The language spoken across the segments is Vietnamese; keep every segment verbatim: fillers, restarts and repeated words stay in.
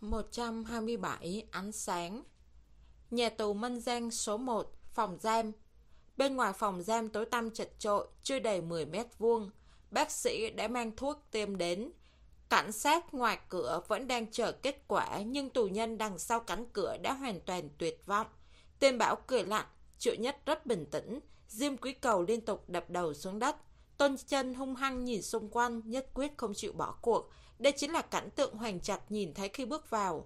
một trăm hai mươi bảy ánh sáng. Nhà tù Mân Giang số một, phòng giam. Bên ngoài phòng giam tối tăm chật chội, chưa đầy mười mét vuông. Bác sĩ đã mang thuốc tiêm đến. Cảnh sát ngoài cửa vẫn đang chờ kết quả, nhưng tù nhân đằng sau cánh cửa đã hoàn toàn tuyệt vọng. Tên Bảo cười lạnh, Triệu Nhất rất bình tĩnh. Diêm Quý Cầu liên tục đập đầu xuống đất. Tôn Chân hung hăng nhìn xung quanh, nhất quyết không chịu bỏ cuộc. Đây chính là cảnh tượng Hoành Trạch nhìn thấy khi bước vào.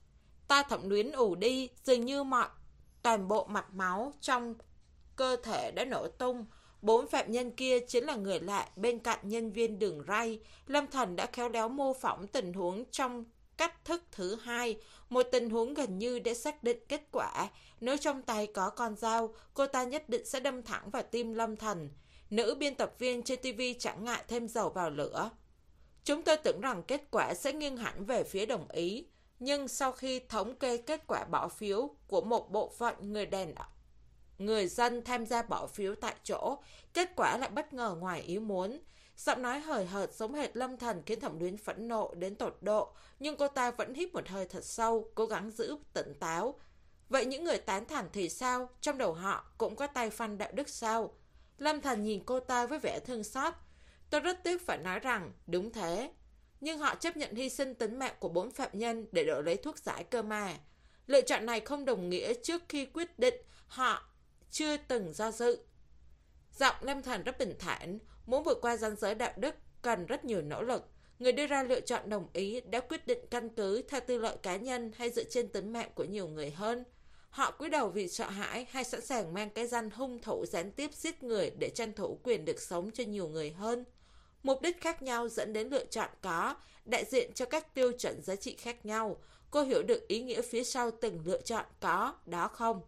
Ta Thẩm Luyến ù đi, dường như mọi toàn bộ mạch máu trong cơ thể đã nổ tung. Bốn phạm nhân kia chính là người lạ bên cạnh nhân viên đường ray. Lâm Thần đã khéo léo mô phỏng tình huống trong cách thức thứ hai, một tình huống gần như để xác định kết quả. Nếu trong tay có con dao, cô ta nhất định sẽ đâm thẳng vào tim Lâm Thần. Nữ biên tập viên trên ti vi chẳng ngại thêm dầu vào lửa. Chúng tôi tưởng rằng kết quả sẽ nghiêng hẳn về phía đồng ý, nhưng sau khi thống kê kết quả bỏ phiếu của một bộ phận người đàn người dân tham gia bỏ phiếu tại chỗ, kết quả lại bất ngờ ngoài ý muốn. Giọng nói hời hợt giống hệt Lâm Thần khiến Thẩm Luyến phẫn nộ đến tột độ, nhưng cô ta vẫn hít một hơi thật sâu, cố gắng giữ tỉnh táo. Vậy những người tán thành thì sao? Trong đầu họ cũng có tay phanh đạo đức sao? Lâm Thần nhìn cô ta với vẻ thương xót. Tôi rất tiếc phải nói rằng đúng thế, nhưng họ chấp nhận hy sinh tính mạng của bốn phạm nhân để đổi lấy thuốc giải cơ mà. Lựa chọn này không đồng nghĩa trước khi quyết định họ chưa từng do dự. Giọng Lâm Thần rất bình thản, muốn vượt qua ranh giới đạo đức cần rất nhiều nỗ lực. Người đưa ra lựa chọn đồng ý đã quyết định căn cứ theo tư lợi cá nhân hay dựa trên tính mạng của nhiều người hơn. Họ cúi đầu vì sợ hãi hay sẵn sàng mang cái danh hung thủ gián tiếp giết người để tranh thủ quyền được sống cho nhiều người hơn. Mục đích khác nhau dẫn đến lựa chọn có, đại diện cho các tiêu chuẩn giá trị khác nhau. Cô hiểu được ý nghĩa phía sau từng lựa chọn có, đó không?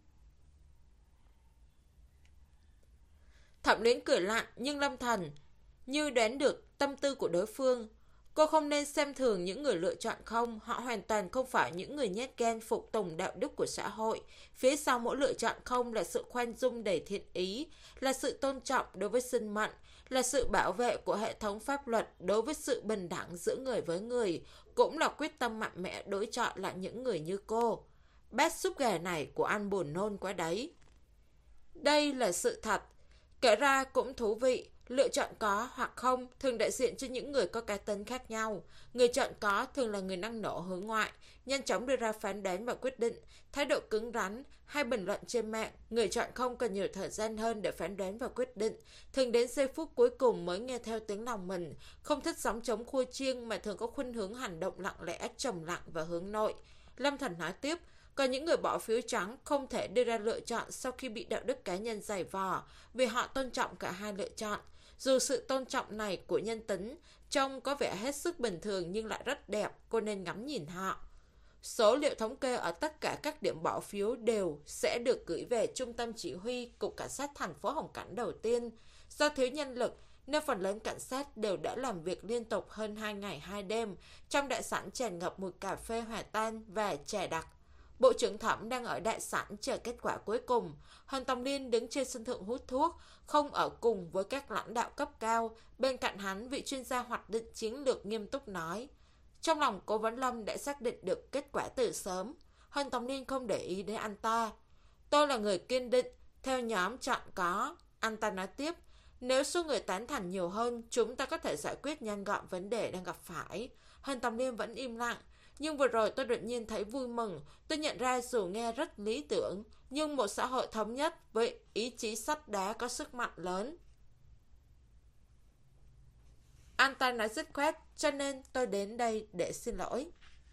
Thẩm Luyến cười lạnh, nhưng Lâm Thần như đoán được tâm tư của đối phương. Cô không nên xem thường những người lựa chọn không, họ hoàn toàn không phải những người nhát gan phục tùng đạo đức của xã hội. Phía sau mỗi lựa chọn không là sự khoan dung đầy thiện ý, là sự tôn trọng đối với sinh mệnh, là sự bảo vệ của hệ thống pháp luật đối với sự bình đẳng giữa người với người, cũng là quyết tâm mạnh mẽ đối chọi lại những người như cô. Bát súp gà này của anh buồn nôn quá đấy. Đây là sự thật. Kể ra cũng thú vị, lựa chọn có hoặc không thường đại diện cho những người có cá tính khác nhau. Người chọn có thường là người năng nổ hướng ngoại, nhanh chóng đưa ra phán đoán và quyết định, thái độ cứng rắn hay bình luận trên mạng. Người chọn không cần nhiều thời gian hơn để phán đoán và quyết định, thường đến giây phút cuối cùng mới nghe theo tiếng lòng mình, không thích gióng trống khua chiêng mà thường có khuynh hướng hành động lặng lẽ, trầm lặng và hướng nội. Lâm Thần nói tiếp, còn những người bỏ phiếu trắng không thể đưa ra lựa chọn sau khi bị đạo đức cá nhân giày vò, vì họ tôn trọng cả hai lựa chọn. Dù sự tôn trọng này của nhân tính trông có vẻ hết sức bình thường nhưng lại rất đẹp, cô nên ngắm nhìn họ. Số liệu thống kê ở tất cả các điểm bỏ phiếu đều sẽ được gửi về Trung tâm Chỉ huy Cục Cảnh sát thành phố Hồng Cảnh đầu tiên. Do thiếu nhân lực nên phần lớn cảnh sát đều đã làm việc liên tục hơn hai ngày hai đêm, trong đại sảnh tràn ngập mùi cà phê hòa tan và trà đặc. Bộ trưởng Thẩm đang ở đại sảnh chờ kết quả cuối cùng. Hân Tông Liên đứng trên sân thượng hút thuốc, không ở cùng với các lãnh đạo cấp cao. Bên cạnh hắn, vị chuyên gia hoạch định chiến lược nghiêm túc nói. Trong lòng Cố Vấn Lâm đã xác định được kết quả từ sớm. Hân Tông Liên không để ý đến anh ta. Tôi là người kiên định, theo nhóm chọn có. Anh ta nói tiếp, nếu số người tán thành nhiều hơn, chúng ta có thể giải quyết nhanh gọn vấn đề đang gặp phải. Hân Tông Liên vẫn im lặng. Nhưng vừa rồi tôi đột nhiên thấy vui mừng. Tôi nhận ra dù nghe rất lý tưởng, nhưng một xã hội thống nhất với ý chí sắt đá có sức mạnh lớn. Anh ta nói dứt khoát, cho nên tôi đến đây để xin lỗi.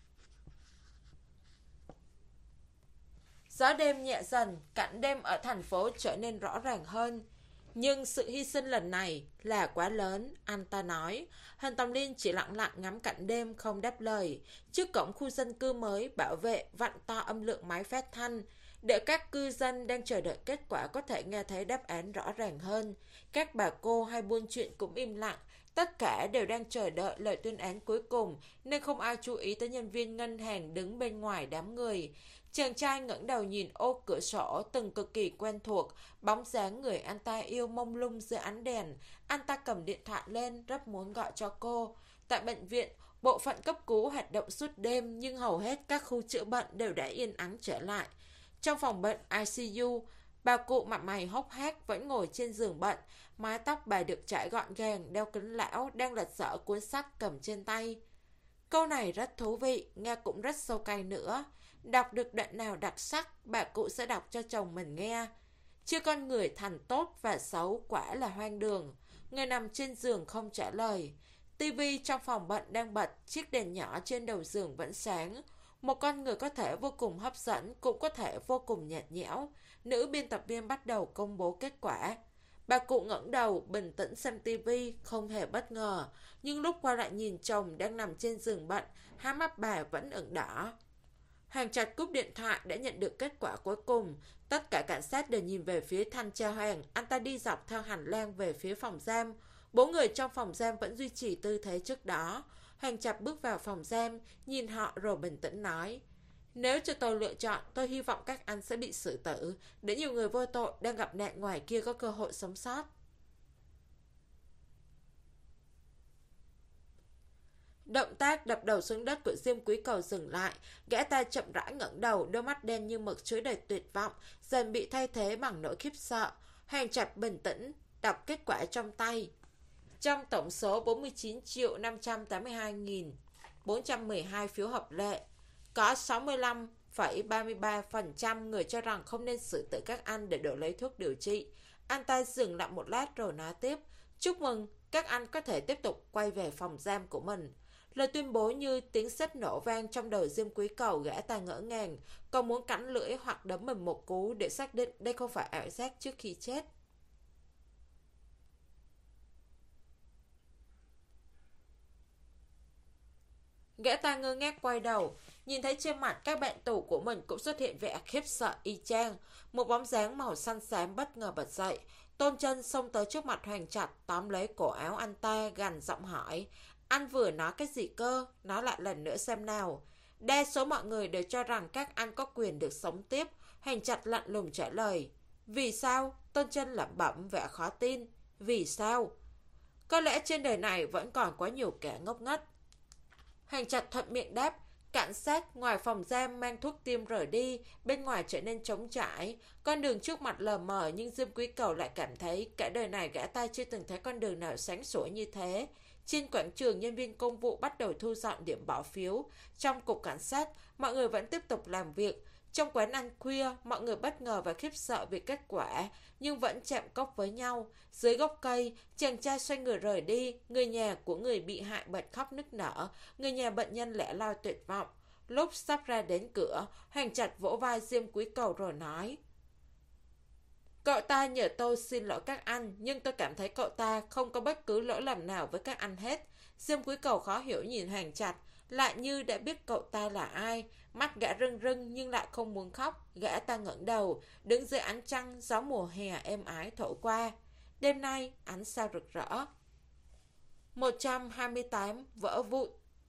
Gió đêm nhẹ dần, cảnh đêm ở thành phố trở nên rõ ràng hơn. Nhưng sự hy sinh lần này là quá lớn, anh ta nói. Hân Tông Liên chỉ lặng lặng ngắm cảnh đêm không đáp lời. Trước cổng khu dân cư mới, bảo vệ vặn to âm lượng máy phát thanh, để các cư dân đang chờ đợi kết quả có thể nghe thấy đáp án rõ ràng hơn. Các bà cô hay buôn chuyện cũng im lặng, tất cả đều đang chờ đợi lời tuyên án cuối cùng, nên không ai chú ý tới nhân viên ngân hàng đứng bên ngoài đám người. Chàng trai ngẩng đầu nhìn ô cửa sổ từng cực kỳ quen thuộc, bóng dáng người anh ta yêu mông lung dưới ánh đèn. Anh ta cầm điện thoại lên, rất muốn gọi cho cô. Tại bệnh viện, Bộ phận cấp cứu hoạt động suốt đêm nhưng hầu hết các khu chữa bệnh đều đã yên ắng trở lại. Trong phòng bệnh i xê u, bà cụ mặt mày hốc hác vẫn ngồi trên giường bệnh, mái tóc bà được trải gọn gàng, đeo kính lão, đang lật dở cuốn sách cầm trên tay. Câu này rất thú vị, nghe cũng rất sâu cay nữa. Đọc được đoạn nào đặc sắc, bà cụ sẽ đọc cho chồng mình nghe. Chưa con người thành tốt và xấu quả là hoang đường. Người nằm trên giường không trả lời. Tivi trong phòng bệnh đang bật, chiếc đèn nhỏ trên đầu giường vẫn sáng. Một con người có thể vô cùng hấp dẫn, cũng có thể vô cùng nhạt nhẽo. Nữ biên tập viên bắt đầu công bố kết quả. Bà cụ ngẩng đầu, bình tĩnh xem tivi, không hề bất ngờ. Nhưng lúc qua lại nhìn chồng đang nằm trên giường bệnh, hai mắt bà vẫn ửng đỏ. Hàng chặt cúp điện thoại đã nhận được kết quả cuối cùng. Tất cả cảnh sát đều nhìn về phía thanh tra Hoàng. Anh ta đi dọc theo hành lang về phía phòng giam. Bốn người trong phòng giam vẫn duy trì tư thế trước đó. Hoàng chặt bước vào phòng giam, nhìn họ rồi bình tĩnh nói: Nếu cho tôi lựa chọn, tôi hy vọng các anh sẽ bị xử tử, để nhiều người vô tội đang gặp nạn ngoài kia có cơ hội sống sót. Động tác đập đầu xuống đất của Diêm Quý Cầu dừng lại. Gã ta chậm rãi ngẩng đầu, đôi mắt đen như mực chứa đầy tuyệt vọng, dần bị thay thế bằng nỗi khiếp sợ. Hoàng Trạch bình tĩnh đọc kết quả trong tay. Trong tổng số bốn mươi chín triệu năm trăm tám mươi hai nghìn bốn trăm mười hai phiếu hợp lệ, có sáu mươi lăm phẩy ba mươi ba phần trăm người cho rằng không nên xử tử các anh để đổi lấy thuốc điều trị. Anh ta dừng lại một lát rồi nói tiếp: Chúc mừng, các anh có thể tiếp tục quay về phòng giam của mình. Lời tuyên bố như tiếng sét nổ vang trong đầu Diêm Quý Cầu. Gã ta ngỡ ngàng, còn muốn cắn lưỡi hoặc đấm mình một cú để xác định đây không phải ảo giác trước khi chết. Gã ta ngơ ngác quay đầu, nhìn thấy trên mặt các bạn tù của mình cũng xuất hiện vẻ khiếp sợ y chang. Một bóng dáng màu xanh xám bất ngờ bật dậy. Tôn Chân xông tới trước mặt Hoàng Trạch, tóm lấy cổ áo anh ta, gằn giọng hỏi: Anh vừa nói cái gì cơ? Nói lại lần nữa xem nào. Đa số mọi người đều cho rằng các anh có quyền được sống tiếp. Hoàng Trạch lạnh lùng trả lời: Vì sao? Tôn Chân lẩm bẩm vẻ khó tin. Vì sao? Có lẽ trên đời này vẫn còn quá nhiều kẻ ngốc nghếch. Hoàng Trạch thuận miệng đáp. Cảnh sát ngoài phòng giam mang thuốc tiêm rời đi, bên ngoài trở nên trống trải. Con đường trước mặt lờ mờ, nhưng Diêm Quý Cầu lại cảm thấy cả đời này gã ta chưa từng thấy con đường nào sáng sủa như thế. Trên quảng trường, nhân viên công vụ bắt đầu thu dọn điểm bỏ phiếu. Trong cục cảnh sát, mọi người vẫn tiếp tục làm việc. Trong quán ăn khuya, mọi người bất ngờ và khiếp sợ vì kết quả, nhưng vẫn chạm cốc với nhau. Dưới gốc cây, chàng trai xoay người rời đi. Người nhà của người bị hại bật khóc nức nở. Người nhà bệnh nhân lẻ loi tuyệt vọng. Lúc sắp ra đến cửa, Hoàng Trạch vỗ vai Diêm Quý Cầu rồi nói: Cậu ta nhờ tôi xin lỗi các anh, nhưng tôi cảm thấy cậu ta không có bất cứ lỗi lầm nào với các anh hết. Diêm Quý Cầu khó hiểu nhìn Hoàng Trạch, lại như đã biết cậu ta là ai. Mắt gã rưng rưng nhưng lại không muốn khóc. Gã ta ngẩng đầu, đứng dưới ánh trăng, gió mùa hè êm ái thổi qua. Đêm nay ánh sao rực rỡ. một trăm hai mươi tám vỡ vụn.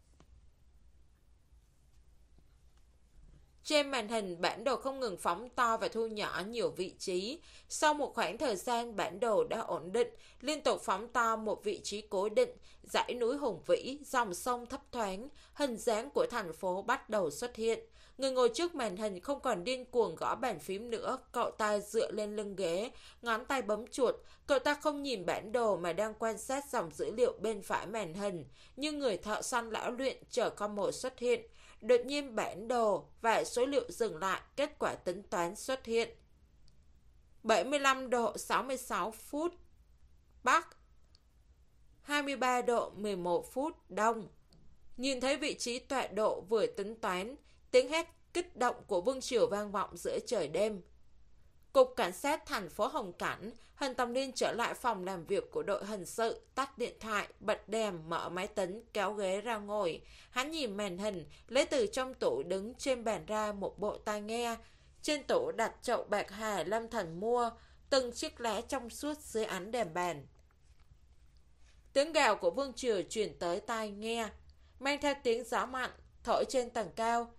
Trên màn hình, bản đồ không ngừng phóng to và thu nhỏ nhiều vị trí. Sau một khoảng thời gian, bản đồ đã ổn định, liên tục phóng to một vị trí cố định. Dãy núi hùng vĩ, dòng sông thấp thoáng, hình dáng của thành phố bắt đầu xuất hiện. Người ngồi trước màn hình không còn điên cuồng gõ bàn phím nữa. Cậu ta dựa lên lưng ghế, ngón tay bấm chuột. Cậu ta không nhìn bản đồ mà đang quan sát dòng dữ liệu bên phải màn hình. Như người thợ săn lão luyện chờ con mồi xuất hiện. Đột nhiên bản đồ và số liệu dừng lại, kết quả tính toán xuất hiện. bảy mươi lăm độ sáu mươi sáu phút Bắc, hai mươi ba độ mười một phút Đông. Nhìn thấy vị trí tọa độ vừa tính toán, tiếng hét kích động của vương triều vang vọng giữa trời đêm. Cục cảnh sát thành phố Hồng Cảnh, Hân Tòng Niên trở lại phòng làm việc của đội hình sự, tắt điện thoại, bật đèn, mở máy tính, kéo ghế ra ngồi. Hắn nhìn màn hình, lấy từ trong tủ đứng trên bàn ra một bộ tai nghe. Trên tủ đặt chậu bạc hà Lâm Thần mua, từng chiếc lá trong suốt dưới ánh đèn bàn. Tiếng gào của vương triều truyền tới tai nghe, mang theo tiếng gió mạnh, thổi trên tầng cao.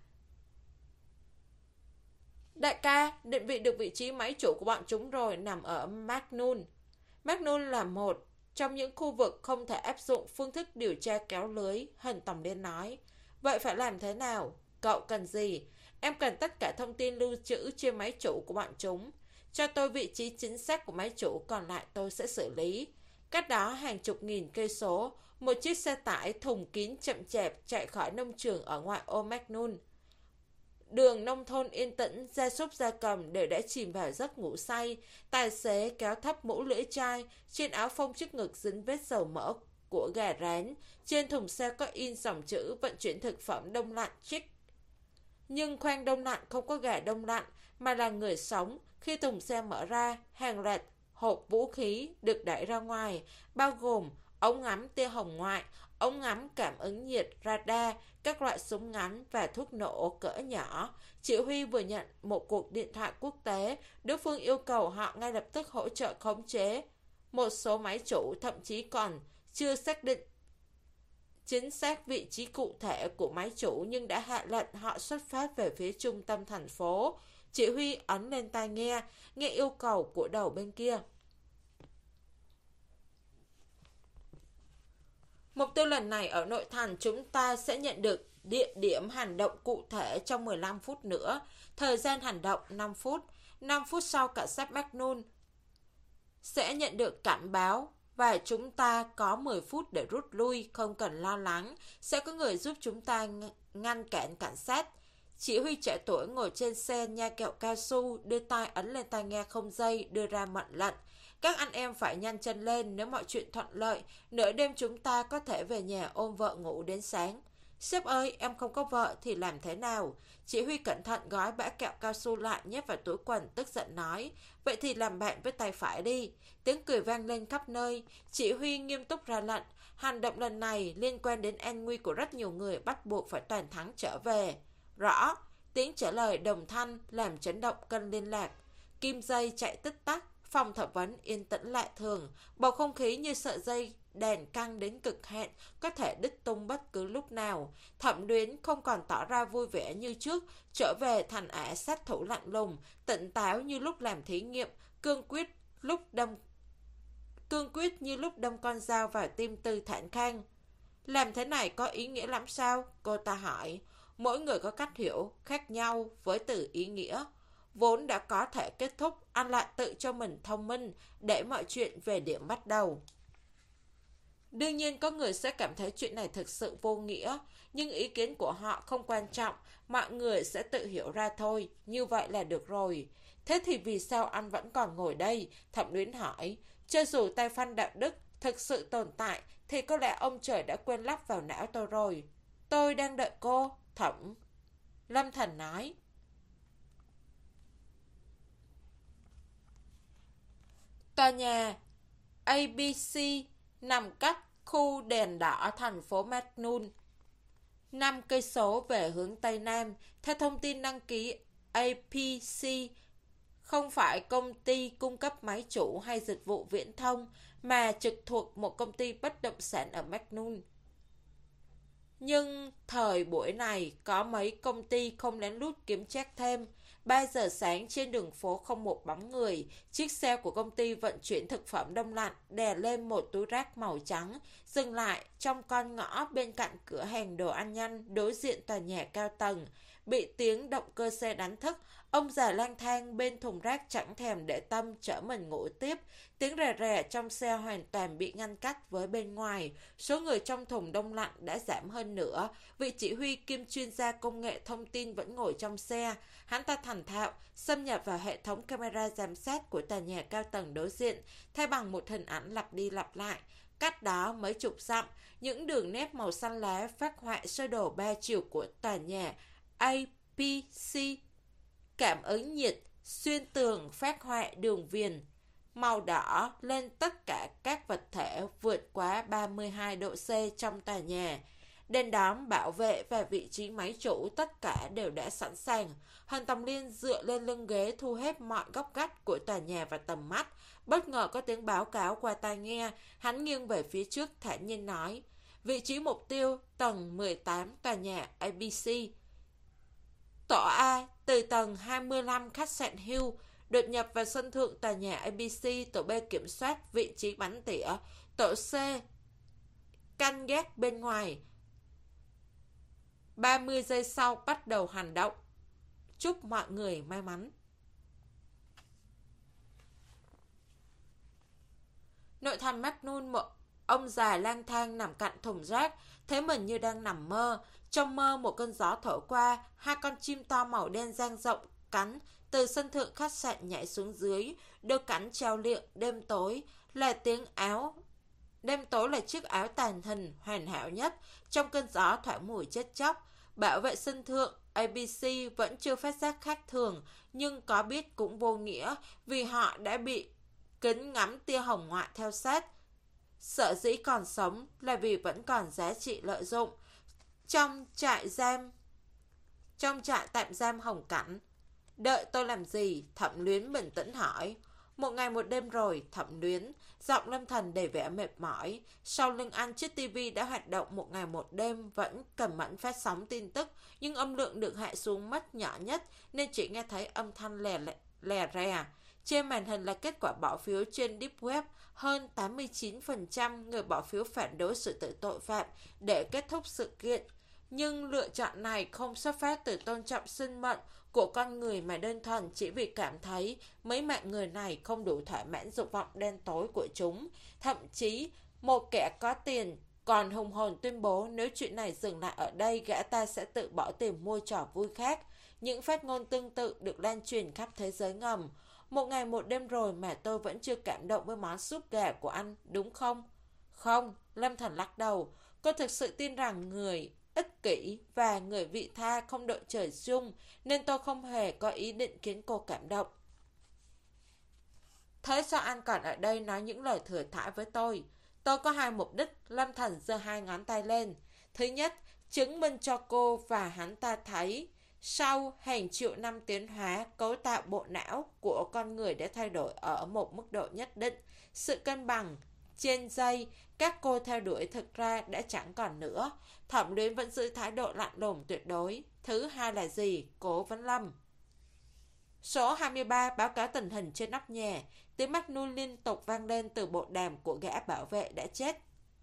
Đại ca, định vị được vị trí máy chủ của bọn chúng rồi, nằm ở Magnum. Magnum là một trong những khu vực không thể áp dụng phương thức điều tra kéo lưới, Hình Tòng Liên nói. Vậy phải làm thế nào? Cậu cần gì? Em cần tất cả thông tin lưu trữ trên máy chủ của bọn chúng. Cho tôi vị trí chính xác của máy chủ, còn lại tôi sẽ xử lý. Cách đó hàng chục nghìn cây số, một chiếc xe tải thùng kín chậm chạp chạy khỏi nông trường ở ngoại ô Macnoun. Đường nông thôn yên tĩnh, gia súc gia cầm đều đã chìm vào giấc ngủ say. Tài xế kéo thấp mũ lưỡi chai, trên áo phông trước ngực dính vết dầu mỡ của gà rán. Trên thùng xe có in dòng chữ vận chuyển thực phẩm đông lạnh Chick. Nhưng khoang đông lạnh không có gà đông lạnh, mà là người sống. Khi thùng xe mở ra, hàng loạt hộp vũ khí được đẩy ra ngoài, bao gồm ống ngắm tia hồng ngoại, ống ngắm cảm ứng nhiệt, radar, các loại súng ngắn và thuốc nổ cỡ nhỏ. Chỉ huy vừa nhận một cuộc điện thoại quốc tế, đối phương yêu cầu họ ngay lập tức hỗ trợ khống chế. Một số máy chủ thậm chí còn chưa xác định chính xác vị trí cụ thể của máy chủ, nhưng đã hạ lệnh họ xuất phát về phía trung tâm thành phố. Chỉ huy ấn lên tai nghe, nghe yêu cầu của đầu bên kia. Mục tiêu lần này ở nội thành, chúng ta sẽ nhận được địa điểm hành động cụ thể trong mười lăm phút nữa. Thời gian hành động năm phút. năm phút sau cảnh sát Macnoun sẽ nhận được cảnh báo và chúng ta có mười phút để rút lui, không cần lo lắng. Sẽ có người giúp chúng ta ngăn cản cảnh sát. Chỉ huy trẻ tuổi ngồi trên xe nha kẹo cao su, đưa tay ấn lên tai nghe không dây, đưa ra mệnh lệnh. Các anh em phải nhanh chân lên, nếu mọi chuyện thuận lợi, nửa đêm chúng ta có thể về nhà ôm vợ ngủ đến sáng. Sếp ơi, em không có vợ thì làm thế nào? Chỉ huy cẩn thận gói bã kẹo cao su lại nhét vào túi quần, tức giận nói. Vậy thì làm bạn với tay phải đi. Tiếng cười vang lên khắp nơi. Chỉ huy nghiêm túc ra lệnh. Hành động lần này liên quan đến an nguy của rất nhiều người, bắt buộc phải toàn thắng trở về. Rõ. Tiếng trả lời đồng thanh làm chấn động cân liên lạc. Kim dây chạy tích tắc. Phòng thẩm vấn yên tĩnh lạ thường, bầu không khí như sợi dây đèn căng đến cực hạn, có thể đứt tung bất cứ lúc nào. Thẩm Luyến không còn tỏ ra vui vẻ như trước, trở về thành ả sát thủ lạnh lùng, tỉnh táo như lúc làm thí nghiệm, cương quyết lúc đâm cương quyết như lúc đâm con dao vào tim Tư Thản Khang. Làm thế này có ý nghĩa lắm sao? Cô ta hỏi. Mỗi người có cách hiểu khác nhau với từ ý nghĩa. Vốn đã có thể kết thúc, anh lại tự cho mình thông minh để mọi chuyện về điểm bắt đầu. Đương nhiên có người sẽ cảm thấy chuyện này thực sự vô nghĩa, nhưng ý kiến của họ không quan trọng, mọi người sẽ tự hiểu ra thôi, như vậy là được rồi. Thế thì vì sao anh vẫn còn ngồi đây? Thẩm Luyến hỏi. Cho dù tay phanh đạo đức thực sự tồn tại, thì có lẽ ông trời đã quên lắp vào não tôi rồi. Tôi đang đợi cô, Thẩm Lâm Thần nói. Tòa nhà a bê xê nằm cách khu đèn đỏ thành phố Macnoun năm cây số về hướng Tây Nam. Theo thông tin đăng ký, a bê xê không phải công ty cung cấp máy chủ hay dịch vụ viễn thông, mà trực thuộc một công ty bất động sản ở Macnoun. Nhưng thời buổi này có mấy công ty không lén lút kiếm trác thêm. ba giờ sáng trên đường phố không một bóng người. Chiếc xe của công ty vận chuyển thực phẩm đông lạnh đè lên một túi rác màu trắng, dừng lại trong con ngõ bên cạnh cửa hàng đồ ăn nhanh đối diện tòa nhà cao tầng. Bị tiếng động cơ xe đánh thức, ông già lang thang bên thùng rác chẳng thèm để tâm chở mình ngủ tiếp. Tiếng rè rè trong xe hoàn toàn bị ngăn cách với bên ngoài. Số người trong thùng đông lạnh đã giảm hơn nữa. Vị chỉ huy kiêm chuyên gia công nghệ thông tin vẫn ngồi trong xe. Hắn ta thành thạo xâm nhập vào hệ thống camera giám sát của tòa nhà cao tầng đối diện, thay bằng một hình ảnh lặp đi lặp lại. Cách đó mấy chục dặm, những đường nét màu xanh lá phác họa sơ đồ ba chiều của tòa nhà a bê xê. Cảm ứng nhiệt xuyên tường phác họa đường viền màu đỏ lên tất cả các vật thể vượt quá ba mươi hai độ C trong tòa nhà. Đèn đóm, bảo vệ và vị trí máy chủ tất cả đều đã sẵn sàng. Hàn Tòng Liên dựa lên lưng ghế thu hết mọi góc gách của tòa nhà vào tầm mắt. Bất ngờ có tiếng báo cáo qua tai nghe. Hắn nghiêng về phía trước thản nhiên nói. Vị trí mục tiêu tầng mười tám tòa nhà a bê xê. Tổ A từ tầng hai mươi lăm khách sạn Hill đột nhập vào sân thượng tòa nhà a bê xê. Tổ B kiểm soát vị trí bắn tỉa. Tổ C. Canh gác bên ngoài. ba mươi giây sau bắt đầu hành động. Chúc mọi người may mắn. Nội thành Magnum, một ông già lang thang nằm cạnh thùng rác, thấy mình như đang nằm mơ. Trong mơ, một cơn gió thổi qua, hai con chim to màu đen dang rộng cánh từ sân thượng khách sạn nhảy xuống dưới, đôi cánh treo liệng. Đêm tối là tiếng áo đêm tối là chiếc áo tàng hình hoàn hảo nhất. Trong cơn gió thoảng mùi chết chóc. Bảo vệ sân thượng a bê xê vẫn chưa phát giác khác thường, nhưng có biết cũng vô nghĩa, vì họ đã bị kính ngắm tia hồng ngoại theo sát. Sở dĩ còn sống là vì vẫn còn giá trị lợi dụng. Trong trại giam Trong trại tạm giam Hồng Cảnh. Đợi tôi làm gì? Thẩm Luyến bình tĩnh hỏi. Một ngày một đêm rồi, Thẩm Luyến. Giọng Lâm Thần đầy vẻ mệt mỏi. Sau lưng anh, chiếc tivi đã hoạt động một ngày một đêm, vẫn cần mẫn phát sóng tin tức, nhưng âm lượng được hạ xuống mức nhỏ nhất, nên chỉ nghe thấy âm thanh lè lè, lè rè. Trên màn hình là kết quả bỏ phiếu trên Deep Web. Hơn tám mươi chín phần trăm người bỏ phiếu phản đối sự tử tội phạm để kết thúc sự kiện. Nhưng lựa chọn này không xuất phát từ tôn trọng sinh mệnh của con người, mà đơn thuần chỉ vì cảm thấy mấy mạng người này không đủ thỏa mãn dục vọng đen tối của chúng. Thậm chí, một kẻ có tiền còn hùng hồn tuyên bố nếu chuyện này dừng lại ở đây, gã ta sẽ tự bỏ tiền mua trò vui khác. Những phát ngôn tương tự được lan truyền khắp thế giới ngầm. Một ngày một đêm rồi mà tôi vẫn chưa cảm động với món súp gà của anh, đúng không? Không, Lâm Thần lắc đầu. Cô thực sự tin rằng người ích kỷ và người vị tha không đội trời chung, nên tôi không hề có ý định khiến cô cảm động. Thế sao anh còn ở đây nói những lời thừa thãi với tôi? Tôi có hai mục đích. Lâm Thần giơ hai ngón tay lên. Thứ nhất, chứng minh cho cô và hắn ta thấy sau hàng triệu năm tiến hóa, cấu tạo bộ não của con người đã thay đổi ở một mức độ nhất định. Sự cân bằng trên dây các cô theo đuổi thực ra đã chẳng còn nữa. Thẩm Luyến vẫn giữ thái độ lạnh lùng tuyệt đối. Thứ hai là gì? Cố vấn Lâm. Số hai mươi ba báo cáo tình hình trên nóc nhà. Tiếng Magnum liên tục vang lên từ bộ đàm của gã bảo vệ đã chết.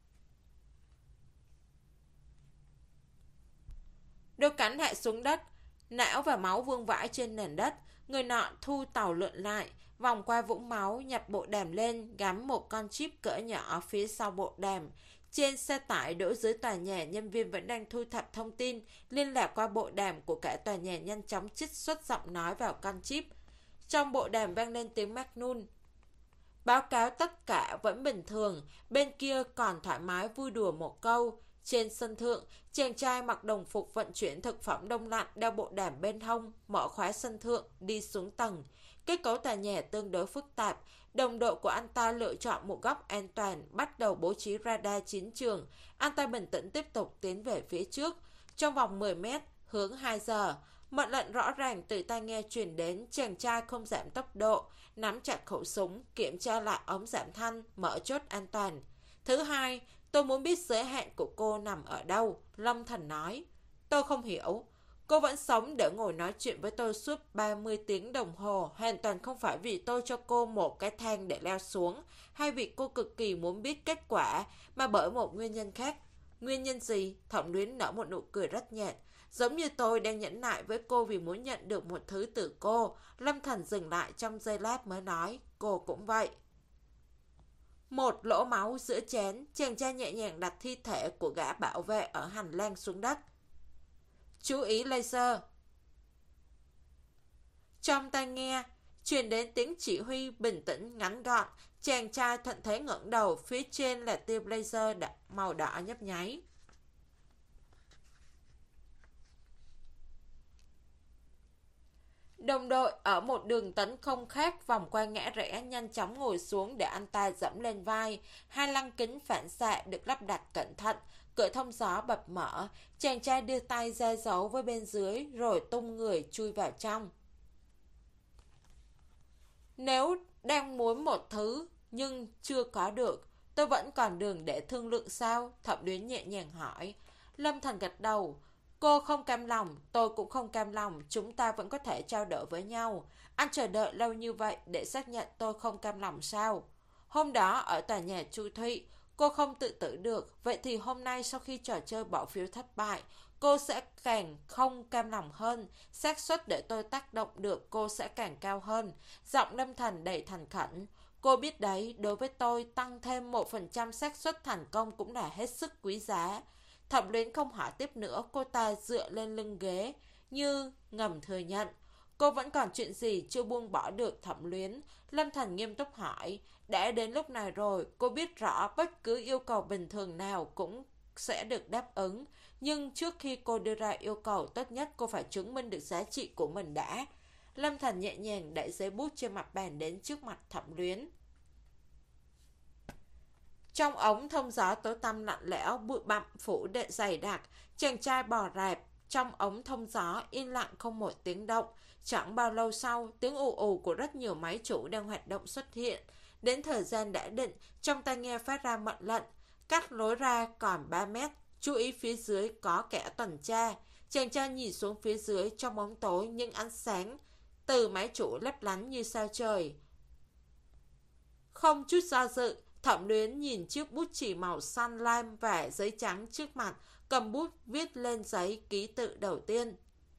Đôi cánh hạ xuống đất, não và máu vương vãi trên nền đất. Người nọ thu tàu lượn lại, vòng qua vũng máu, nhặt bộ đàm lên, gắm một con chip cỡ nhỏ phía sau bộ đàm. Trên xe tải đổ dưới tòa nhà, nhân viên vẫn đang thu thập thông tin, liên lạc qua bộ đàm của cả tòa nhà, nhanh chóng trích xuất giọng nói vào con chip. Trong bộ đàm vang lên tiếng Magnum. Báo cáo tất cả vẫn bình thường, bên kia còn thoải mái vui đùa một câu. Trên sân thượng, chàng trai mặc đồng phục vận chuyển thực phẩm đông lạnh đeo bộ đàm bên hông, mở khóa sân thượng, đi xuống tầng. Kết cấu tòa nhà tương đối phức tạp. Đồng đội của anh ta lựa chọn một góc an toàn, bắt đầu bố trí radar chiến trường. Anh ta bình tĩnh tiếp tục tiến về phía trước. Trong vòng mười mét, hướng hai giờ, mệnh lệnh rõ ràng từ tai nghe truyền đến. Chàng trai không giảm tốc độ, nắm chặt khẩu súng, kiểm tra lại ống giảm thanh, mở chốt an toàn. Thứ hai, tôi muốn biết giới hạn của cô nằm ở đâu, Lâm Thần nói. Tôi không hiểu. Cô vẫn sống để ngồi nói chuyện với tôi suốt ba mươi tiếng đồng hồ, hoàn toàn không phải vì tôi cho cô một cái thang để leo xuống, hay vì cô cực kỳ muốn biết kết quả, mà bởi một nguyên nhân khác. Nguyên nhân gì? Thẩm Luyến nở một nụ cười rất nhạt. Giống như tôi đang nhẫn nại với cô vì muốn nhận được một thứ từ cô. Lâm Thần dừng lại trong giây lát mới nói, cô cũng vậy. Một lỗ máu giữa chén, chàng trai nhẹ nhàng đặt thi thể của gã bảo vệ ở hành lang xuống đất. Chú ý laser. Trong tai nghe truyền đến tiếng chỉ huy bình tĩnh ngắn gọn. Chàng trai thuận thế ngẩng đầu, phía trên là tia laser màu đỏ nhấp nháy. Đồng đội ở một đường tấn công khác vòng qua ngã rẽ, nhanh chóng ngồi xuống để anh ta dẫm lên vai. Hai lăng kính phản xạ được lắp đặt cẩn thận, cửa thông gió bập mở. Chàng trai đưa tay ra giấu với bên dưới, rồi tung người chui vào trong. Nếu đang muốn một thứ nhưng chưa có được, tôi vẫn còn đường để thương lượng sao? Thẩm Luyến nhẹ nhàng hỏi. Lâm Thần gật đầu. Cô không cam lòng, tôi cũng không cam lòng, chúng ta vẫn có thể trao đổi với nhau. Anh chờ đợi lâu như vậy để xác nhận tôi không cam lòng sao? Hôm đó ở tòa nhà Chu Thụy, Cô không tự tử được, vậy thì hôm nay sau khi trò chơi bỏ phiếu thất bại, cô sẽ càng không cam lòng hơn, xác suất để tôi tác động được cô sẽ càng cao hơn. Giọng Lâm Thần đầy thành khẩn. Cô biết đấy, đối với tôi, tăng thêm một phần trăm xác suất thành công cũng là hết sức quý giá. Thẩm Luyến không hỏi tiếp nữa, cô ta dựa lên lưng ghế, như ngầm thừa nhận. Cô vẫn còn chuyện gì chưa buông bỏ được Thẩm Luyến? Lâm Thần nghiêm túc hỏi. Đã đến lúc này rồi, cô biết rõ bất cứ yêu cầu bình thường nào cũng sẽ được đáp ứng. Nhưng trước khi cô đưa ra yêu cầu, tốt nhất cô phải chứng minh được giá trị của mình đã. Lâm Thần nhẹ nhàng đẩy giấy bút trên mặt bàn đến trước mặt Thẩm Luyến. Trong ống thông gió tối tăm lạnh lẽo, bụi bặm phủ đệ dày đặc, chàng trai bò rạp trong ống thông gió yên lặng không một tiếng động. Chẳng bao lâu sau, tiếng ù ù của rất nhiều máy chủ đang hoạt động xuất hiện. Đến thời gian đã định, trong tai nghe phát ra mệnh lệnh, cắt lối ra còn ba mét, chú ý phía dưới có kẻ tuần tra. Chàng trai nhìn xuống phía dưới trong bóng tối những ánh sáng từ máy chủ lấp lánh như sao trời. Không chút do dự, Thẩm Luyến nhìn chiếc bút chì màu xanh lam và giấy trắng trước mặt, cầm bút viết lên giấy ký tự đầu tiên.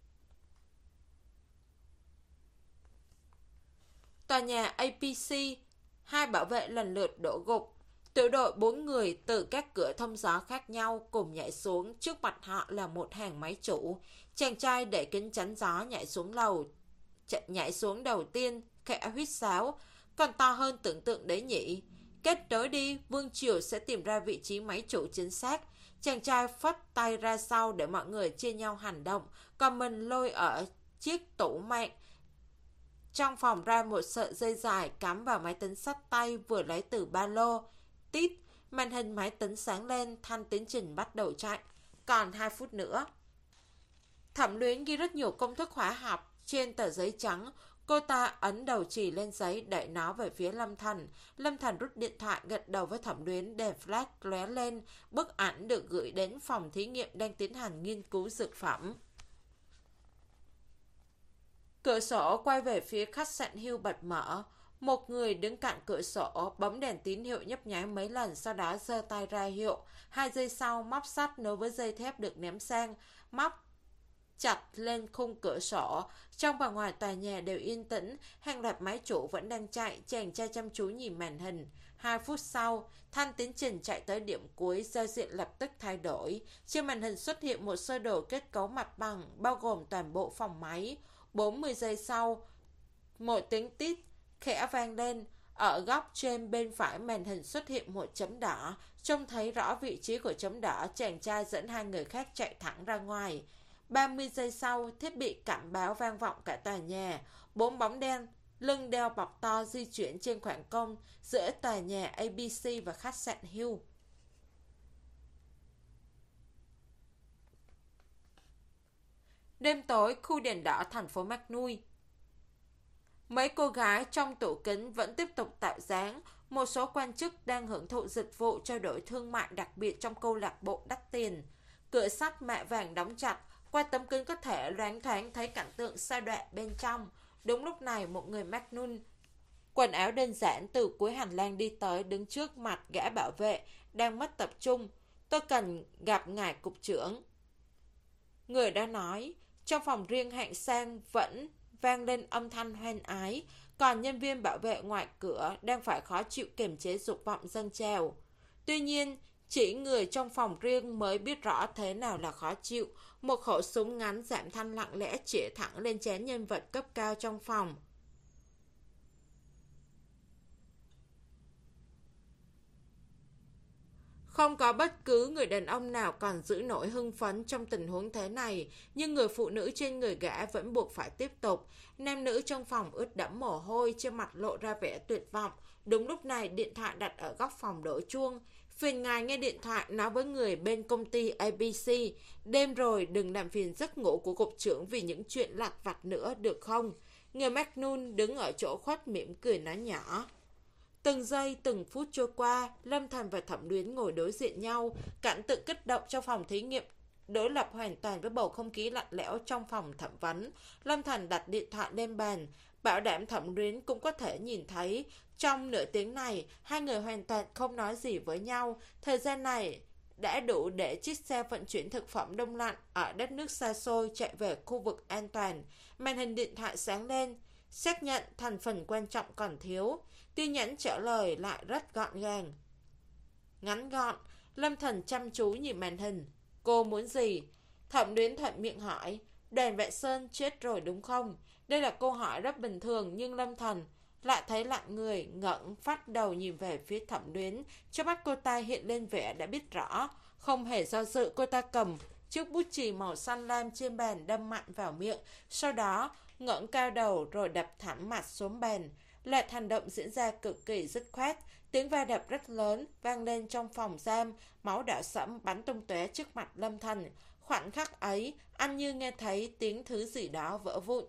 Tòa nhà a pê xê, hai bảo vệ lần lượt đổ gục. Tiểu đội bốn người từ các cửa thông gió khác nhau cùng nhảy xuống, trước mặt họ là một hàng máy chủ. Chàng trai để kính chắn gió nhảy xuống lầu, nhảy xuống đầu tiên, khẽ huýt sáo, còn to hơn tưởng tượng đấy nhỉ. Kết nối đi, Vương Triều sẽ tìm ra vị trí máy chủ chính xác. Chàng trai phất tay ra sau để mọi người chia nhau hành động, còn mình lôi ở chiếc tủ mạng trong phòng ra một sợi dây dài cắm vào máy tính xách tay vừa lấy từ ba lô. Tít, màn hình máy tính sáng lên, thanh tiến trình bắt đầu chạy. Còn hai phút nữa. Thẩm Luyến ghi rất nhiều công thức hóa học trên tờ giấy trắng. Cô ta ấn đầu chì lên giấy đẩy nó về phía Lâm Thần. Lâm Thần rút điện thoại gật đầu với Thẩm Luyến, đèn flash lóe lên. Bức ảnh được gửi đến phòng thí nghiệm đang tiến hành nghiên cứu dược phẩm. Cửa sổ quay về phía khách sạn Hill bật mở. Một người đứng cạnh cửa sổ bấm đèn tín hiệu nhấp nháy mấy lần, sau đó giơ tay ra hiệu. Hai giây sau, móc sắt nối với dây thép được ném sang, móc chặt lên khung cửa sổ. Trong và ngoài tòa nhà đều yên tĩnh, hàng loạt máy chủ vẫn đang chạy. Chàng trai chăm chú nhìn màn hình. Hai phút sau, thanh tiến trình chạy tới điểm cuối, giao diện lập tức thay đổi. Trên màn hình xuất hiện một sơ đồ kết cấu mặt bằng, bao gồm toàn bộ phòng máy. bốn mươi giây sau, một tiếng tít khẽ vang lên. Ở góc trên bên phải màn hình xuất hiện một chấm đỏ. Trông thấy rõ vị trí của chấm đỏ, chàng trai dẫn hai người khác chạy thẳng ra ngoài. ba mươi giây sau, thiết bị cảnh báo vang vọng cả tòa nhà. Bốn bóng đen, lưng đeo bọc to di chuyển trên khoảng không giữa tòa nhà a bê xê và khách sạn Hill. Đêm tối, khu đèn đỏ thành phố McNui. Mấy cô gái trong tủ kính vẫn tiếp tục tạo dáng. Một số quan chức đang hưởng thụ dịch vụ trao đổi thương mại đặc biệt trong câu lạc bộ đắt tiền. Cửa sắt mạ vàng đóng chặt. Qua tấm kính có thể loáng thoáng thấy cảnh tượng sa đọa bên trong. Đúng lúc này, một người McNui quần áo đơn giản từ cuối hành lang đi tới, đứng trước mặt gã bảo vệ đang mất tập trung. Tôi cần gặp ngài cục trưởng. Người đã nói. Trong phòng riêng hạng sang vẫn vang lên âm thanh hoan ái, còn nhân viên bảo vệ ngoài cửa đang phải khó chịu kiềm chế dục vọng dâng trào. Tuy nhiên, chỉ người trong phòng riêng mới biết rõ thế nào là khó chịu. Một khẩu súng ngắn giảm thanh lặng lẽ chĩa thẳng lên trán nhân vật cấp cao trong phòng. Không có bất cứ người đàn ông nào còn giữ nổi hưng phấn trong tình huống thế này, nhưng người phụ nữ trên người gã vẫn buộc phải tiếp tục. Nam nữ trong phòng ướt đẫm mồ hôi, trên mặt lộ ra vẻ tuyệt vọng. Đúng lúc này, điện thoại đặt ở góc phòng đổ chuông. Phiền ngài nghe điện thoại, nói với người bên công ty a bê xê. Đêm rồi, đừng làm phiền giấc ngủ của cục trưởng vì những chuyện lặt vặt nữa, được không? Người McNui đứng ở chỗ khuất mỉm cười nói nhỏ. Từng giây, từng phút trôi qua, Lâm Thần và Thẩm Luyến ngồi đối diện nhau, cảnh tượng kích động trong phòng thí nghiệm đối lập hoàn toàn với bầu không khí lạnh lẽo trong phòng thẩm vấn. Lâm Thần đặt điện thoại lên bàn, Bảo đảm Thẩm Luyến cũng có thể nhìn thấy. Trong nửa tiếng này, hai người hoàn toàn không nói gì với nhau. Thời gian này đã đủ để chiếc xe vận chuyển thực phẩm đông lạnh ở đất nước xa xôi chạy về khu vực an toàn. Màn hình điện thoại sáng lên, xác nhận thành phần quan trọng còn thiếu. Tin nhắn trả lời lại rất gọn gàng, ngắn gọn. Lâm Thần chăm chú nhìn màn hình. Cô muốn gì? Thẩm Luyến thuận miệng hỏi. Đoàn Vệ Sơn chết rồi đúng không? Đây là câu hỏi rất bình thường, nhưng Lâm Thần lại thấy lạnh người, ngẩng phát đầu nhìn về phía Thẩm Luyến. Trong mắt cô ta hiện lên vẻ đã biết rõ. Không hề do dự, cô ta cầm chiếc bút chì màu xanh lam trên bàn đâm mạnh vào miệng, sau đó ngẩng cao đầu rồi đập thẳng mặt xuống bàn. Loạt hành động diễn ra cực kỳ dứt khoát. Tiếng va đập rất lớn vang lên trong phòng giam, máu đỏ sẫm bắn tung tóe trước mặt Lâm Thần. Khoảnh khắc ấy, anh như nghe thấy tiếng thứ gì đó vỡ vụn.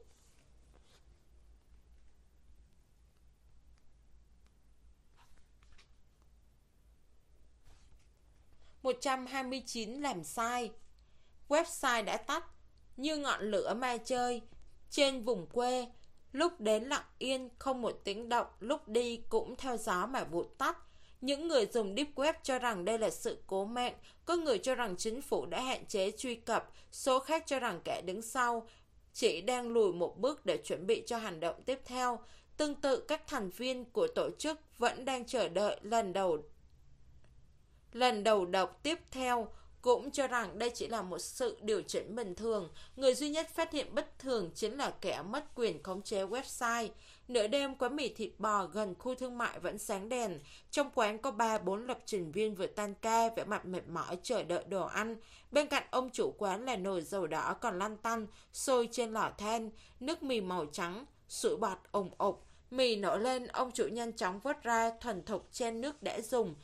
một trăm hai mươi chín làm sai. Website đã tắt như ngọn lửa ma chơi trên vùng quê. Lúc đến lặng yên không một tiếng động, lúc đi cũng theo gió mà vụt tắt. Những người dùng Deep Web cho rằng đây là sự cố mạng, có người cho rằng chính phủ đã hạn chế truy cập, số khác cho rằng kẻ đứng sau chỉ đang lùi một bước để chuẩn bị cho hành động tiếp theo. Tương tự, các thành viên của tổ chức vẫn đang chờ đợi lần đầu lần đầu độc tiếp theo, cũng cho rằng đây chỉ là một sự điều chỉnh bình thường. Người duy nhất phát hiện bất thường chính là kẻ mất quyền khống chế website. Nửa đêm, quán mì thịt bò gần khu thương mại vẫn sáng đèn. Trong quán có ba bốn lập trình viên vừa tan ca, vẻ mặt mệt mỏi chờ đợi đồ ăn. Bên cạnh ông chủ quán là nồi dầu đỏ còn lăn tăn sôi trên lò than, nước mì màu trắng sủi bọt ồng ộc. Mì nổi lên, ông chủ nhanh chóng vớt ra, thuần thục chen nước đã dùng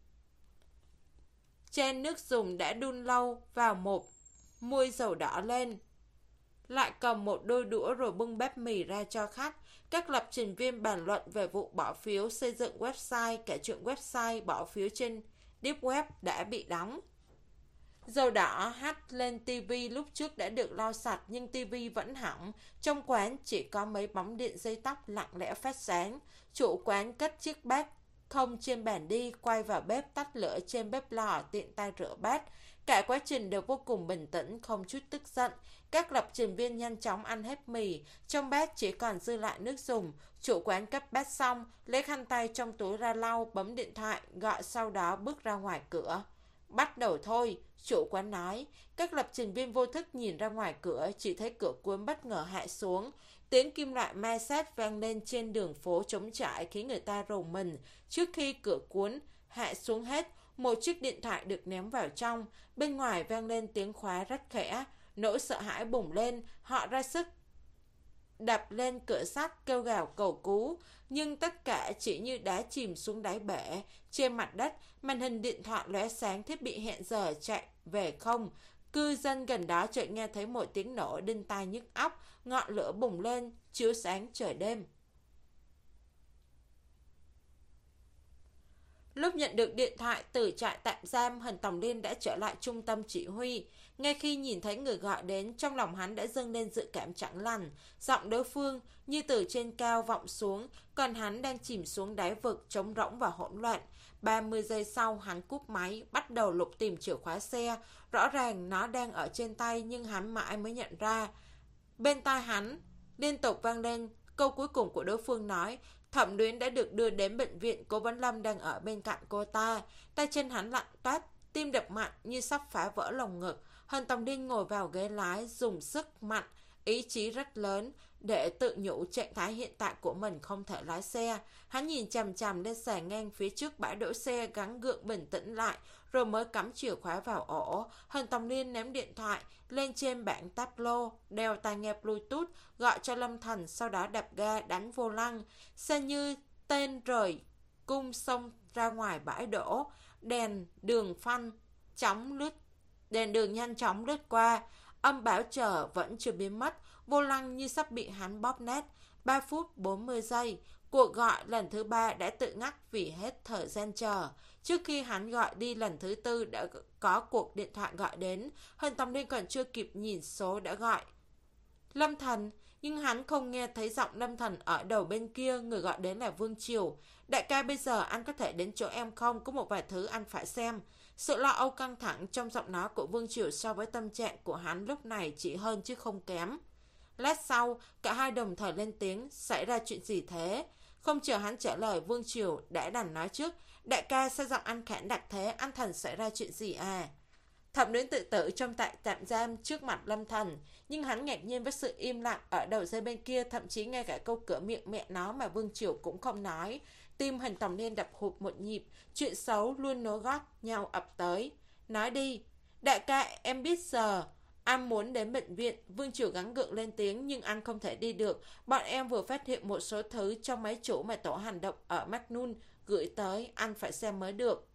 Chen nước dùng đã đun lâu vào một muôi dầu đỏ lên, lại cầm một đôi đũa rồi bưng bát mì ra cho khách. Các lập trình viên bàn luận về vụ bỏ phiếu xây dựng website, kể chuyện website bỏ phiếu trên Deep Web đã bị đóng. Dầu đỏ hắt lên tivi lúc trước đã được lau sạch, nhưng tivi vẫn hỏng. Trong quán chỉ có mấy bóng điện dây tóc lặng lẽ phát sáng. Chủ quán cất chiếc bát không trên bàn đi, quay vào bếp tắt lửa trên bếp lò, tiện tay rửa bát. Cả quá trình đều vô cùng bình tĩnh, không chút tức giận. Các lập trình viên nhanh chóng ăn hết mì, trong bát chỉ còn dư lại nước dùng. Chủ quán cất bát xong, lấy khăn tay trong túi ra lau, bấm điện thoại, gọi sau đó bước ra ngoài cửa. Bắt đầu thôi, chủ quán nói. Các lập trình viên vô thức nhìn ra ngoài cửa, chỉ thấy cửa cuốn bất ngờ hạ xuống. Tiếng kim loại ma sát vang lên trên đường phố trống trải khiến người ta rùng mình. Trước khi cửa cuốn hạ xuống hết, một chiếc điện thoại được ném vào trong. Bên ngoài vang lên tiếng khóa rất khẽ. Nỗi sợ hãi bùng lên, họ ra sức đập lên cửa sắt kêu gào cầu cứu, nhưng tất cả chỉ như đá chìm xuống đáy bể. Trên mặt đất, màn hình điện thoại lóe sáng, thiết bị hẹn giờ chạy về không. Cư dân gần đó chợt nghe thấy một tiếng nổ đinh tai nhức óc, ngọn lửa bùng lên, chiếu sáng trời đêm. Lúc nhận được điện thoại từ trại tạm giam, Hần Tòng Liên đã trở lại trung tâm chỉ huy. Ngay khi nhìn thấy người gọi đến, trong lòng hắn đã dâng lên dự cảm chẳng lành. Giọng đối phương như từ trên cao vọng xuống, còn hắn đang chìm xuống đáy vực trống rỗng và hỗn loạn. ba mươi giây sau, hắn cúp máy, bắt đầu lục tìm chìa khóa xe. Rõ ràng nó đang ở trên tay, nhưng hắn mãi mới nhận ra. Bên tai hắn liên tục vang lên câu cuối cùng của đối phương nói: Thẩm Luyến đã được đưa đến bệnh viện, Cố Vấn Lâm đang ở bên cạnh cô ta. Tay chân hắn lạnh toát, tim đập mạnh như sắp phá vỡ lồng ngực. Hân Tòng Điên ngồi vào ghế lái, dùng sức mạnh, ý chí rất lớn để tự nhủ trạng thái hiện tại của mình không thể lái xe. Hắn nhìn chằm chằm lên sàn ngang phía trước bãi đỗ xe, gắng gượng bình tĩnh lại, rồi mới cắm chìa khóa vào ổ. Hân Tòng Liên ném điện thoại lên trên bảng tablo, đeo tai nghe Bluetooth, gọi cho Lâm Thần, sau đó đạp ga đánh vô lăng. Xe như tên rời cung xông ra ngoài bãi đỗ, đèn đường phanh chóng lướt đèn đường nhanh chóng lướt qua. Âm báo chờ vẫn chưa biến mất, vô lăng như sắp bị hắn bóp nát. Ba phút bốn mươi giây, cuộc gọi lần thứ ba đã tự ngắt vì hết thời gian chờ. Trước khi hắn gọi đi lần thứ tư đã có cuộc điện thoại gọi đến. Hân Tòng Liên còn chưa kịp nhìn số đã gọi. Lâm Thần, Nhưng hắn không nghe thấy giọng Lâm Thần ở đầu bên kia, người gọi đến là Vương Triều. Đại ca, bây giờ anh có thể đến chỗ em không? Có một vài thứ anh phải xem. Sự lo âu căng thẳng trong giọng nói của Vương Triều so với tâm trạng của hắn lúc này chỉ hơn chứ không kém. Lát sau, cả hai đồng thời lên tiếng, xảy ra chuyện gì thế? Không chờ hắn trả lời, Vương Triều đã đành nói trước. Đại ca, sao giọng anh khản đặc thế? Anh Thần xảy ra chuyện gì à? Thẩm Luyến tự tử trong tại tạm giam trước mặt Lâm Thần, nhưng hắn ngạc nhiên với sự im lặng ở đầu dây bên kia, thậm chí ngay cả câu cửa miệng mẹ nó mà Vương Triều cũng không nói. Tim Hình Tòng Liên đập hụt một nhịp, chuyện xấu luôn nối gót nhau ập tới. Nói đi. Đại ca, em biết giờ anh muốn đến bệnh viện. Vương Triều gắng gượng lên tiếng, nhưng anh không thể đi được. Bọn em vừa phát hiện một số thứ trong máy chủ mà tổ hành động ở Magnum gửi tới, anh phải xem mới được.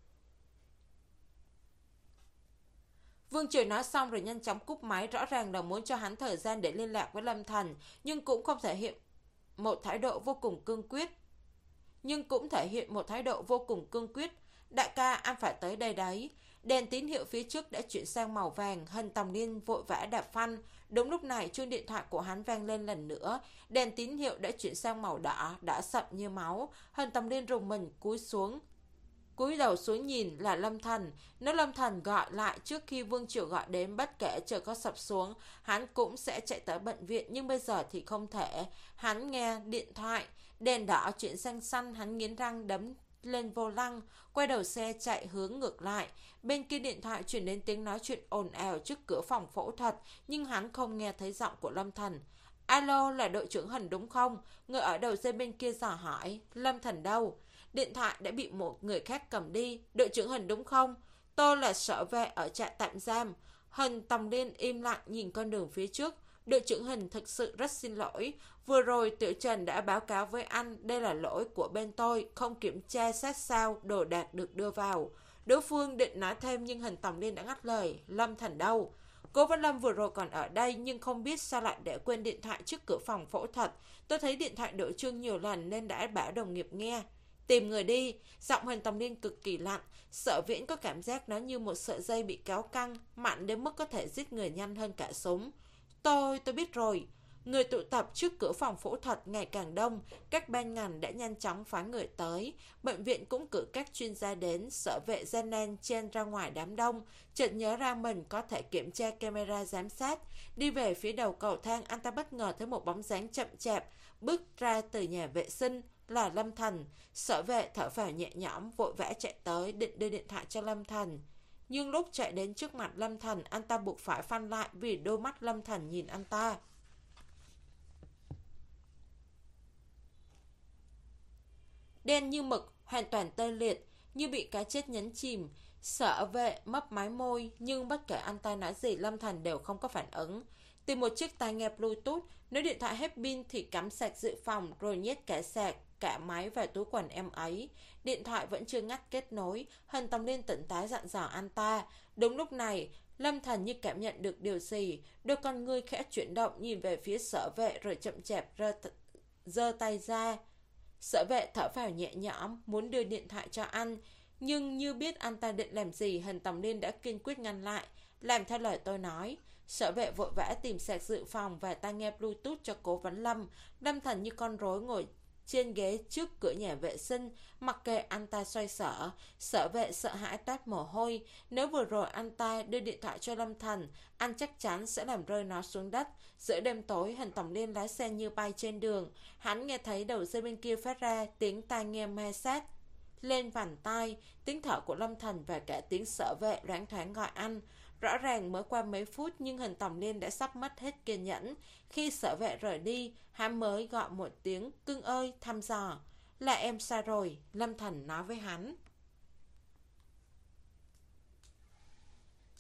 Vương Triều nói xong rồi nhanh chóng cúp máy, rõ ràng là muốn cho hắn thời gian để liên lạc với Lâm Thần, nhưng cũng không thể hiện một thái độ vô cùng cương quyết. Nhưng cũng thể hiện một thái độ vô cùng cương quyết. Đại ca, anh phải tới đây đấy. Đèn tín hiệu phía trước đã chuyển sang màu vàng, Hình Tòng Liên vội vã đạp phanh. Đúng lúc này, chuông điện thoại của hắn vang lên lần nữa. Đèn tín hiệu đã chuyển sang màu đỏ, đã sậm như máu. Hình Tòng Liên rùng mình cúi xuống. Cúi đầu xuống nhìn là Lâm Thần. Nếu Lâm Thần gọi lại trước khi Vương Triều gọi đến, bất kể trời có sập xuống, hắn cũng sẽ chạy tới bệnh viện, nhưng bây giờ thì không thể. Hắn nghe điện thoại, đèn đỏ chuyển sang xanh, hắn nghiến răng đấm lên vô lăng, quay đầu xe chạy hướng ngược lại. Bên kia điện thoại chuyển đến tiếng nói chuyện ồn ào trước cửa phòng phẫu thuật, nhưng hắn không nghe thấy giọng của Lâm Thần. Alo, là đội trưởng Hình đúng không? Người ở đầu dây bên kia dò hỏi. Lâm Thần đâu? Điện thoại đã bị một người khác cầm đi. Đội trưởng Hình đúng không? Tôi là sở vệ ở trại tạm giam. Hình Tòng Liên im lặng nhìn con đường phía trước. Đội trưởng Hình thực sự rất xin lỗi. Vừa rồi Tiểu Trần đã báo cáo với anh, đây là lỗi của bên tôi, không kiểm tra sát sao đồ đạc được đưa vào. Đối phương định nói thêm nhưng Hình Tòng Liên đã ngắt lời. Lâm Thần đâu? Cố Văn Lâm vừa rồi còn ở đây, nhưng không biết sao lại để quên điện thoại trước cửa phòng phẫu thuật. Tôi thấy điện thoại đổ chuông nhiều lần nên đã bảo đồng nghiệp nghe. Tìm người đi. Giọng Hình Tòng Liên cực kỳ lạnh. Sở Viễn có cảm giác nó như một sợi dây bị kéo căng, mạnh đến mức có thể giết người nhanh hơn cả súng. Tôi, tôi biết rồi. Người tụ tập trước cửa phòng phẫu thuật ngày càng đông, các ban ngành đã nhanh chóng phái người tới. Bệnh viện cũng cử các chuyên gia đến. Sở vệ gian nan chen ra ngoài đám đông, chợt nhớ ra mình có thể kiểm tra camera giám sát. Đi về phía đầu cầu thang, anh ta bất ngờ thấy một bóng dáng chậm chạp bước ra từ nhà vệ sinh, là Lâm Thần. Sở vệ thở phào nhẹ nhõm, vội vã chạy tới định đưa điện thoại cho Lâm Thần. Nhưng lúc chạy đến trước mặt Lâm Thần, anh ta buộc phải phanh lại vì đôi mắt Lâm Thần nhìn anh ta đen như mực, hoàn toàn tê liệt, như bị cá chết nhấn chìm. Sở vệ mấp máy môi, nhưng bất kể anh ta nói gì, Lâm Thần đều không có phản ứng. Tìm một chiếc tai nghe Bluetooth, nếu điện thoại hết pin thì cắm sạc dự phòng, rồi nhét cả sạc, cả máy vào túi quần em ấy. Điện thoại vẫn chưa ngắt kết nối. Hình Tòng Liên tỉnh táo dặn dò anh ta. Đúng lúc này, Lâm Thần như cảm nhận được điều gì, đôi con ngươi khẽ chuyển động nhìn về phía sở vệ, rồi chậm chạp giơ tay ra. Sở vệ thở phào nhẹ nhõm, muốn đưa điện thoại cho anh, nhưng như biết anh ta định làm gì, Hình Tòng Liên đã kiên quyết ngăn lại. Làm theo lời tôi nói. Sở vệ vội vã tìm sạc dự phòng và tai nghe Bluetooth cho Cố Vấn Lâm. Lâm Thần như con rối ngồi trên ghế trước cửa nhà vệ sinh, mặc kệ anh ta xoay sở. Sở vệ sợ hãi toát mồ hôi. Nếu vừa rồi anh ta đưa điện thoại cho Lâm Thần, anh chắc chắn sẽ làm rơi nó xuống đất. Giữa đêm tối, Hình Tòng Liên lái xe như bay trên đường. Hắn nghe thấy đầu dây bên kia phát ra tiếng tai nghe ma sát lên vành tai, tiếng thở của Lâm Thần và cả tiếng sở vệ loáng thoáng gọi anh. Rõ ràng mới qua mấy phút nhưng Hình Tòng Liên đã sắp mất hết kiên nhẫn. Khi sở vệ rời đi, hắn mới gọi một tiếng cưng ơi thăm dò. Là em sai rồi, Lâm Thần nói với hắn.